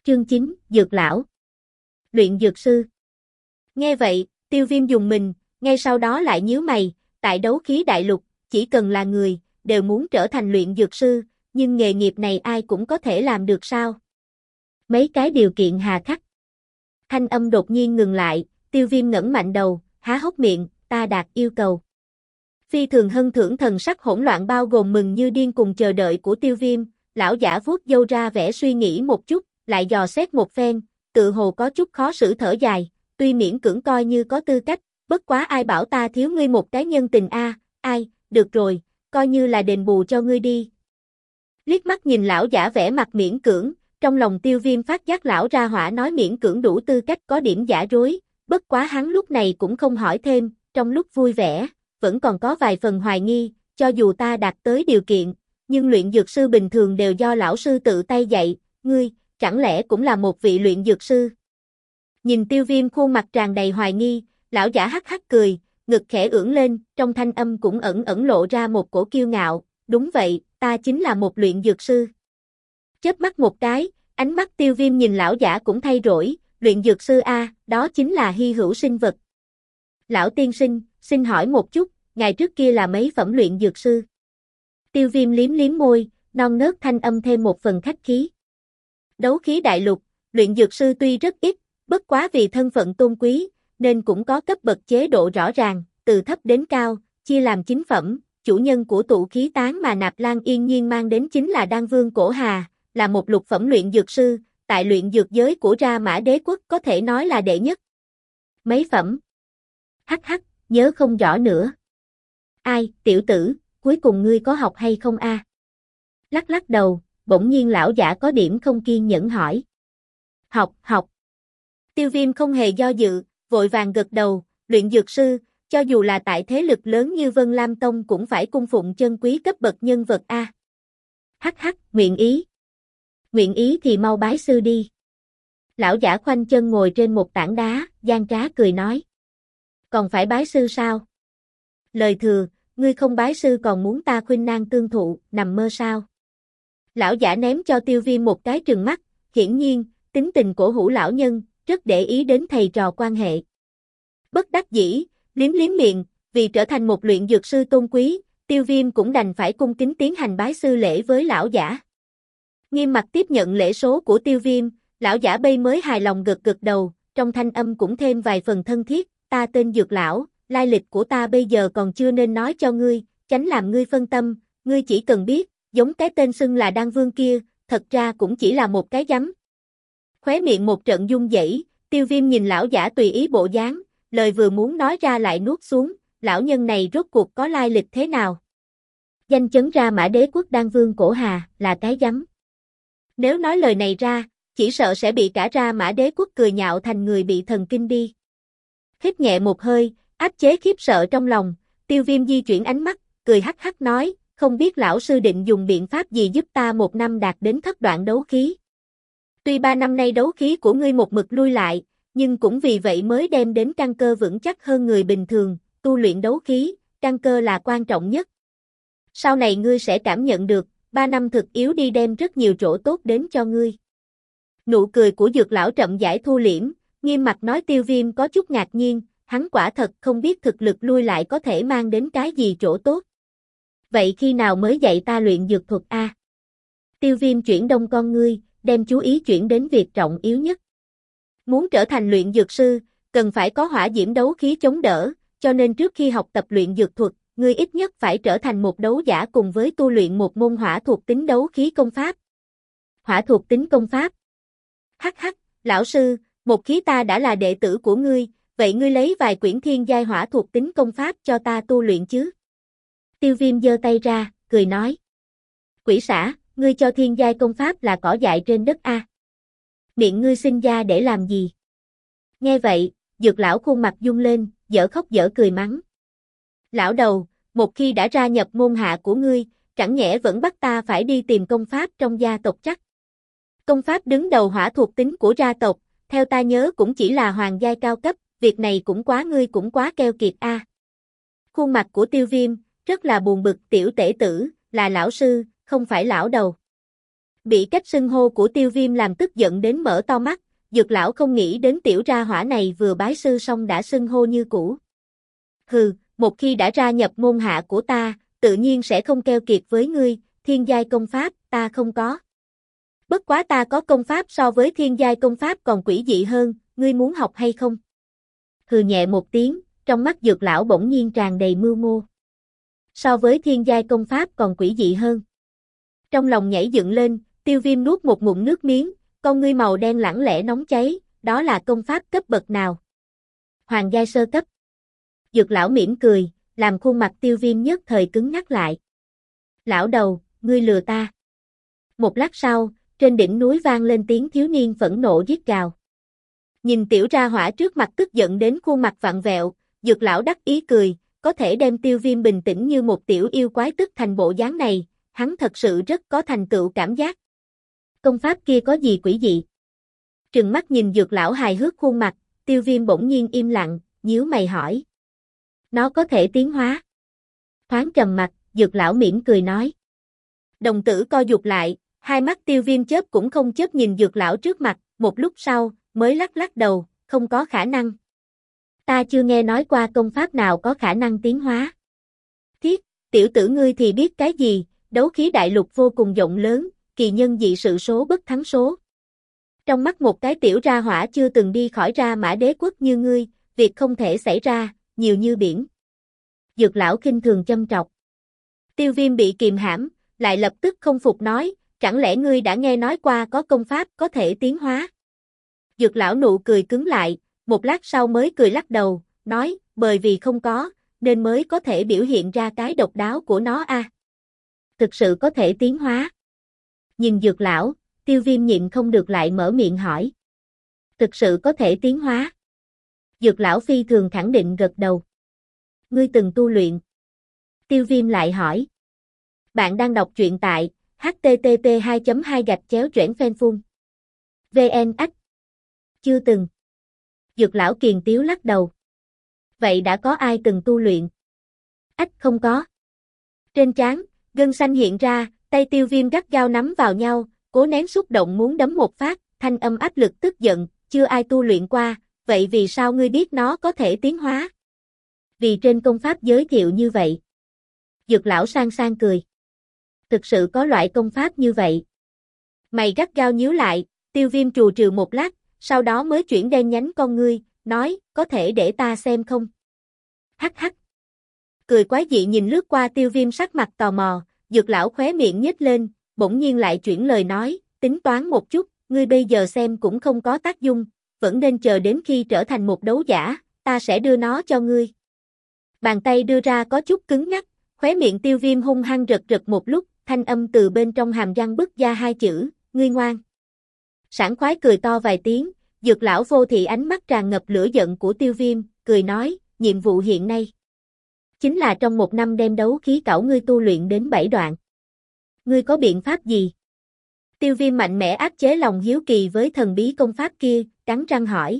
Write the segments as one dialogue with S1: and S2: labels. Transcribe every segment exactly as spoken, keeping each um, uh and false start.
S1: Chương chín, Dược Lão. Luyện dược sư. Nghe vậy, Tiêu Viêm dùng mình, ngay sau đó lại nhíu mày, tại đấu khí đại lục, chỉ cần là người, đều muốn trở thành luyện dược sư, nhưng nghề nghiệp này ai cũng có thể làm được sao? Mấy cái điều kiện hà khắc. Thanh âm đột nhiên ngừng lại, Tiêu Viêm ngẩng mạnh đầu, há hốc miệng, ta đạt yêu cầu. Phi thường hân thưởng thần sắc hỗn loạn bao gồm mừng như điên cùng chờ đợi của Tiêu Viêm, lão giả vuốt râu ra vẻ suy nghĩ một chút, lại dò xét một phen, tự hồ có chút khó xử thở dài, tuy miễn cưỡng coi như có tư cách, bất quá ai bảo ta thiếu ngươi một cái nhân tình a, à, ai, được rồi, coi như là đền bù cho ngươi đi. Liếc mắt nhìn lão giả vẻ mặt miễn cưỡng, trong lòng Tiêu Viêm phát giác lão ra hỏa nói miễn cưỡng đủ tư cách có điểm giả dối, bất quá hắn lúc này cũng không hỏi thêm, trong lúc vui vẻ, vẫn còn có vài phần hoài nghi, cho dù ta đạt tới điều kiện, nhưng luyện dược sư bình thường đều do lão sư tự tay dạy, ngươi, chẳng lẽ cũng là một vị luyện dược sư? Nhìn Tiêu Viêm khuôn mặt tràn đầy hoài nghi, lão giả hắc hắc cười, ngực khẽ ưỡn lên, trong thanh âm cũng ẩn ẩn lộ ra một cổ kiêu ngạo, đúng vậy, ta chính là một luyện dược sư. Chớp mắt một cái, ánh mắt Tiêu Viêm nhìn lão giả cũng thay đổi, luyện dược sư a, đó chính là hy hữu sinh vật. Lão tiên sinh, xin hỏi một chút, ngày trước kia là mấy phẩm luyện dược sư? Tiêu Viêm liếm liếm môi, non nớt thanh âm thêm một phần khách khí. Đấu khí đại lục, luyện dược sư tuy rất ít, bất quá vì thân phận tôn quý, nên cũng có cấp bậc chế độ rõ ràng, từ thấp đến cao, chia làm chín phẩm, chủ nhân của tụ khí tán mà Nạp Lan Yên Nhiên mang đến chính là Đan Vương Cổ Hà, là một lục phẩm luyện dược sư, tại luyện dược giới của Ra Mã Đế quốc có thể nói là đệ nhất. Mấy phẩm? Hắc hắc, nhớ không rõ nữa. Ai, tiểu tử, cuối cùng ngươi có học hay không a? Lắc lắc đầu, bỗng nhiên lão giả có điểm không kiên nhẫn hỏi. Học, học. Tiêu Viêm không hề do dự, vội vàng gật đầu, luyện dược sư, cho dù là tại thế lực lớn như Vân Lam Tông cũng phải cung phụng chân quý cấp bậc nhân vật a. Hắc hắc, nguyện ý. Nguyện ý thì mau bái sư đi. Lão giả khoanh chân ngồi trên một tảng đá, gian trá cười nói. Còn phải bái sư sao? Lời thừa, ngươi không bái sư còn muốn ta khuynh nang tương thụ, nằm mơ sao? Lão giả ném cho Tiêu Viêm một cái trừng mắt, hiển nhiên, tính tình cổ hủ lão nhân, rất để ý đến thầy trò quan hệ. Bất đắc dĩ, liếm liếm miệng, vì trở thành một luyện dược sư tôn quý, Tiêu Viêm cũng đành phải cung kính tiến hành bái sư lễ với lão giả. Nghiêm mặt tiếp nhận lễ số của Tiêu Viêm, lão giả bây mới hài lòng gật gật đầu, trong thanh âm cũng thêm vài phần thân thiết, ta tên Dược Lão, lai lịch của ta bây giờ còn chưa nên nói cho ngươi, tránh làm ngươi phân tâm, ngươi chỉ cần biết, giống cái tên xưng là Đan Vương kia, thật ra cũng chỉ là một cái giấm. Khóe miệng một trận run rẩy, Tiêu Viêm nhìn lão giả tùy ý bộ dáng, lời vừa muốn nói ra lại nuốt xuống, lão nhân này rốt cuộc có lai lịch thế nào? Danh chấn Ra Mã Đế quốc Đan Vương Cổ Hà, là cái giấm. Nếu nói lời này ra, chỉ sợ sẽ bị cả Ra Mã Đế quốc cười nhạo thành người bị thần kinh đi. Hít nhẹ một hơi, áp chế khiếp sợ trong lòng, Tiêu Viêm di chuyển ánh mắt, cười hắc hắc nói, không biết lão sư định dùng biện pháp gì giúp ta một năm đạt đến thất đoạn đấu khí. Tuy ba năm nay đấu khí của ngươi một mực lui lại, nhưng cũng vì vậy mới đem đến căn cơ vững chắc hơn người bình thường, tu luyện đấu khí, căn cơ là quan trọng nhất. Sau này ngươi sẽ cảm nhận được, ba năm thực yếu đi đem rất nhiều chỗ tốt đến cho ngươi. Nụ cười của Dược Lão chậm rãi thu liễm, nghiêm mặt nói. Tiêu Viêm có chút ngạc nhiên, hắn quả thật không biết thực lực lui lại có thể mang đến cái gì chỗ tốt. Vậy khi nào mới dạy ta luyện dược thuật a? Tiêu Viêm chuyển đông con ngươi, đem chú ý chuyển đến việc trọng yếu nhất. Muốn trở thành luyện dược sư, cần phải có hỏa diễm đấu khí chống đỡ, cho nên trước khi học tập luyện dược thuật, ngươi ít nhất phải trở thành một đấu giả cùng với tu luyện một môn hỏa thuộc tính đấu khí công pháp. Hỏa thuộc tính công pháp? Hắc hắc, lão sư, một khi ta đã là đệ tử của ngươi, vậy ngươi lấy vài quyển thiên giai hỏa thuộc tính công pháp cho ta tu luyện chứ? Tiêu Viêm giơ tay ra, cười nói. Quỷ xả, ngươi cho thiên giai công pháp là cỏ dại trên đất a. Miệng ngươi sinh ra để làm gì? Nghe vậy, Dược Lão khuôn mặt rung lên, dở khóc dở cười mắng. Lão đầu, một khi đã gia nhập môn hạ của ngươi, chẳng nhẽ vẫn bắt ta phải đi tìm công pháp trong gia tộc chắc? Công pháp đứng đầu hỏa thuộc tính của gia tộc, theo ta nhớ cũng chỉ là hoàng giai cao cấp, việc này cũng quá ngươi cũng quá keo kiệt a. Khuôn mặt của Tiêu Viêm rất là buồn bực, tiểu tể tử, là lão sư, không phải lão đầu. Bị cách xưng hô của Tiêu Viêm làm tức giận đến mở to mắt, Dược lão không nghĩ đến tiểu ra hỏa này vừa bái sư xong đã xưng hô như cũ. Hừ, một khi đã ra nhập môn hạ của ta, tự nhiên sẽ không keo kiệt với ngươi, thiên giai công pháp, ta không có. Bất quá ta có công pháp so với thiên giai công pháp còn quỷ dị hơn, ngươi muốn học hay không? Hừ nhẹ một tiếng, trong mắt Dược lão bỗng nhiên tràn đầy mưu mô. So với thiên giai công pháp còn quỷ dị hơn. Trong lòng nhảy dựng lên, Tiêu Viêm nuốt một ngụm nước miếng, con ngươi màu đen lẳng lẽ nóng cháy, đó là công pháp cấp bậc nào? Hoàng giai sơ cấp. Dược lão mỉm cười, làm khuôn mặt Tiêu Viêm nhất thời cứng ngắc lại. Lão đầu, ngươi lừa ta. Một lát sau, trên đỉnh núi vang lên tiếng thiếu niên phẫn nộ rít gào. Nhìn tiểu ra hỏa trước mặt tức giận đến khuôn mặt vặn vẹo, Dược lão đắc ý cười, có thể đem Tiêu Viêm bình tĩnh như một tiểu yêu quái tức thành bộ dáng này, hắn thật sự rất có thành tựu cảm giác. Công pháp kia có gì quỷ dị? Trừng mắt nhìn Dược lão hài hước khuôn mặt, Tiêu Viêm bỗng nhiên im lặng, nhíu mày hỏi. Nó có thể tiến hóa. Thoáng trầm mặt, Dược lão mỉm cười nói. Đồng tử co rụt lại, hai mắt Tiêu Viêm chớp cũng không chớp nhìn Dược lão trước mặt, một lúc sau, mới lắc lắc đầu, không có khả năng. Ta chưa nghe nói qua công pháp nào có khả năng tiến hóa. Thiết, tiểu tử ngươi thì biết cái gì, đấu khí đại lục vô cùng rộng lớn, kỳ nhân dị sự số bất thắng số. Trong mắt một cái tiểu ra hỏa chưa từng đi khỏi ra mã đế quốc như ngươi, việc không thể xảy ra, nhiều như biển. Dược lão khinh thường châm trọc. Tiêu Viêm bị kìm hãm, lại lập tức không phục nói, chẳng lẽ ngươi đã nghe nói qua có công pháp có thể tiến hóa? Dược lão nụ cười cứng lại, một lát sau mới cười lắc đầu, nói, bởi vì không có, nên mới có thể biểu hiện ra cái độc đáo của nó a. À. Thực sự có thể tiến hóa. Nhìn Dược lão, Tiêu Viêm nhịn không được lại mở miệng hỏi. Thực sự có thể tiến hóa. Dược lão phi thường khẳng định gật đầu. Ngươi từng tu luyện. Tiêu Viêm lại hỏi. Bạn đang đọc truyện tại h t t p hai chấm hai gạch chéo choảng phên phun. vn ách. Chưa từng. Dược lão kiền tiếu lắc đầu. Vậy đã có ai từng tu luyện? Ách không có. Trên trán, gân xanh hiện ra, tay Tiêu Viêm gắt gao nắm vào nhau, cố nén xúc động muốn đấm một phát, thanh âm áp lực tức giận, chưa ai tu luyện qua, vậy vì sao ngươi biết nó có thể tiến hóa? Vì trên công pháp giới thiệu như vậy. Dược lão sang sang cười. Thực sự có loại công pháp như vậy. Mày gắt gao nhíu lại, Tiêu Viêm trù trừ một lát, sau đó mới chuyển đen nhánh con ngươi, nói, có thể để ta xem không? Hắc hắc. Cười quái dị nhìn lướt qua Tiêu Viêm sắc mặt tò mò, Dược lão khóe miệng nhếch lên, bỗng nhiên lại chuyển lời nói, tính toán một chút, ngươi bây giờ xem cũng không có tác dụng, vẫn nên chờ đến khi trở thành một đấu giả, ta sẽ đưa nó cho ngươi. Bàn tay đưa ra có chút cứng ngắc, khóe miệng Tiêu Viêm hung hăng rật rật một lúc, thanh âm từ bên trong hàm răng bứt ra hai chữ, ngươi ngoan. Sảng khoái cười to vài tiếng, Dược lão vô thị ánh mắt tràn ngập lửa giận của Tiêu Viêm, cười nói, nhiệm vụ hiện nay chính là trong một năm đem đấu khí cẩu ngươi tu luyện đến bảy đoạn. Ngươi có biện pháp gì? Tiêu Viêm mạnh mẽ áp chế lòng hiếu kỳ với thần bí công pháp kia, cắn răng hỏi.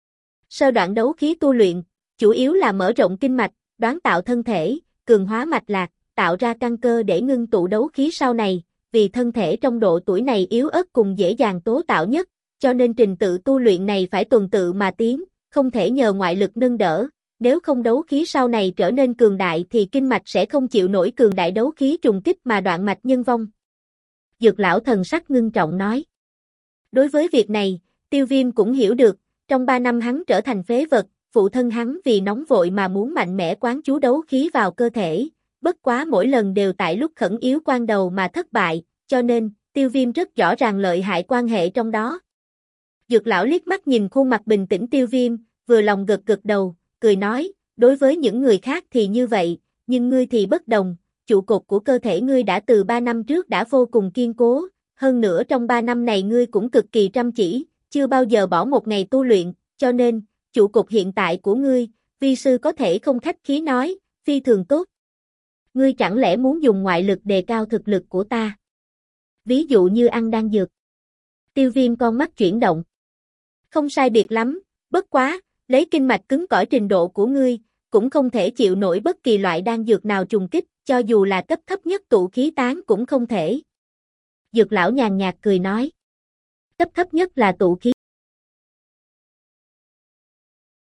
S1: Sơ đoạn đấu khí tu luyện, chủ yếu là mở rộng kinh mạch, đoán tạo thân thể, cường hóa mạch lạc, tạo ra căn cơ để ngưng tụ đấu khí sau này, vì thân thể trong độ tuổi này yếu ớt cùng dễ dàng tố tạo nhất, cho nên trình tự tu luyện này phải tuần tự mà tiến, không thể nhờ ngoại lực nâng đỡ, nếu không đấu khí sau này trở nên cường đại thì kinh mạch sẽ không chịu nổi cường đại đấu khí trùng kích mà đoạn mạch nhân vong. Dược lão thần sắc ngưng trọng nói. Đối với việc này, Tiêu Viêm cũng hiểu được, trong ba năm hắn trở thành phế vật, phụ thân hắn vì nóng vội mà muốn mạnh mẽ quán chú đấu khí vào cơ thể, bất quá mỗi lần đều tại lúc khẩn yếu quan đầu mà thất bại, cho nên, Tiêu Viêm rất rõ ràng lợi hại quan hệ trong đó. Dược lão liếc mắt nhìn khuôn mặt bình tĩnh Tiêu Viêm, vừa lòng gật gật đầu, cười nói, đối với những người khác thì như vậy, nhưng ngươi thì bất đồng, trụ cột của cơ thể ngươi đã từ ba năm trước đã vô cùng kiên cố, hơn nữa trong ba năm này ngươi cũng cực kỳ chăm chỉ, chưa bao giờ bỏ một ngày tu luyện, cho nên, trụ cột hiện tại của ngươi, vi sư có thể không khách khí nói, phi thường tốt. Ngươi chẳng lẽ muốn dùng ngoại lực đề cao thực lực của ta? Ví dụ như ăn đan dược. Tiêu Viêm con mắt chuyển động. Không sai biệt lắm, bất quá, lấy kinh mạch cứng cỏi trình độ của ngươi, cũng không thể chịu nổi bất kỳ loại đan dược nào trùng kích, cho dù là cấp thấp nhất tụ khí tán cũng không thể. Dược lão nhàn nhạt cười nói. Cấp thấp nhất là tụ khí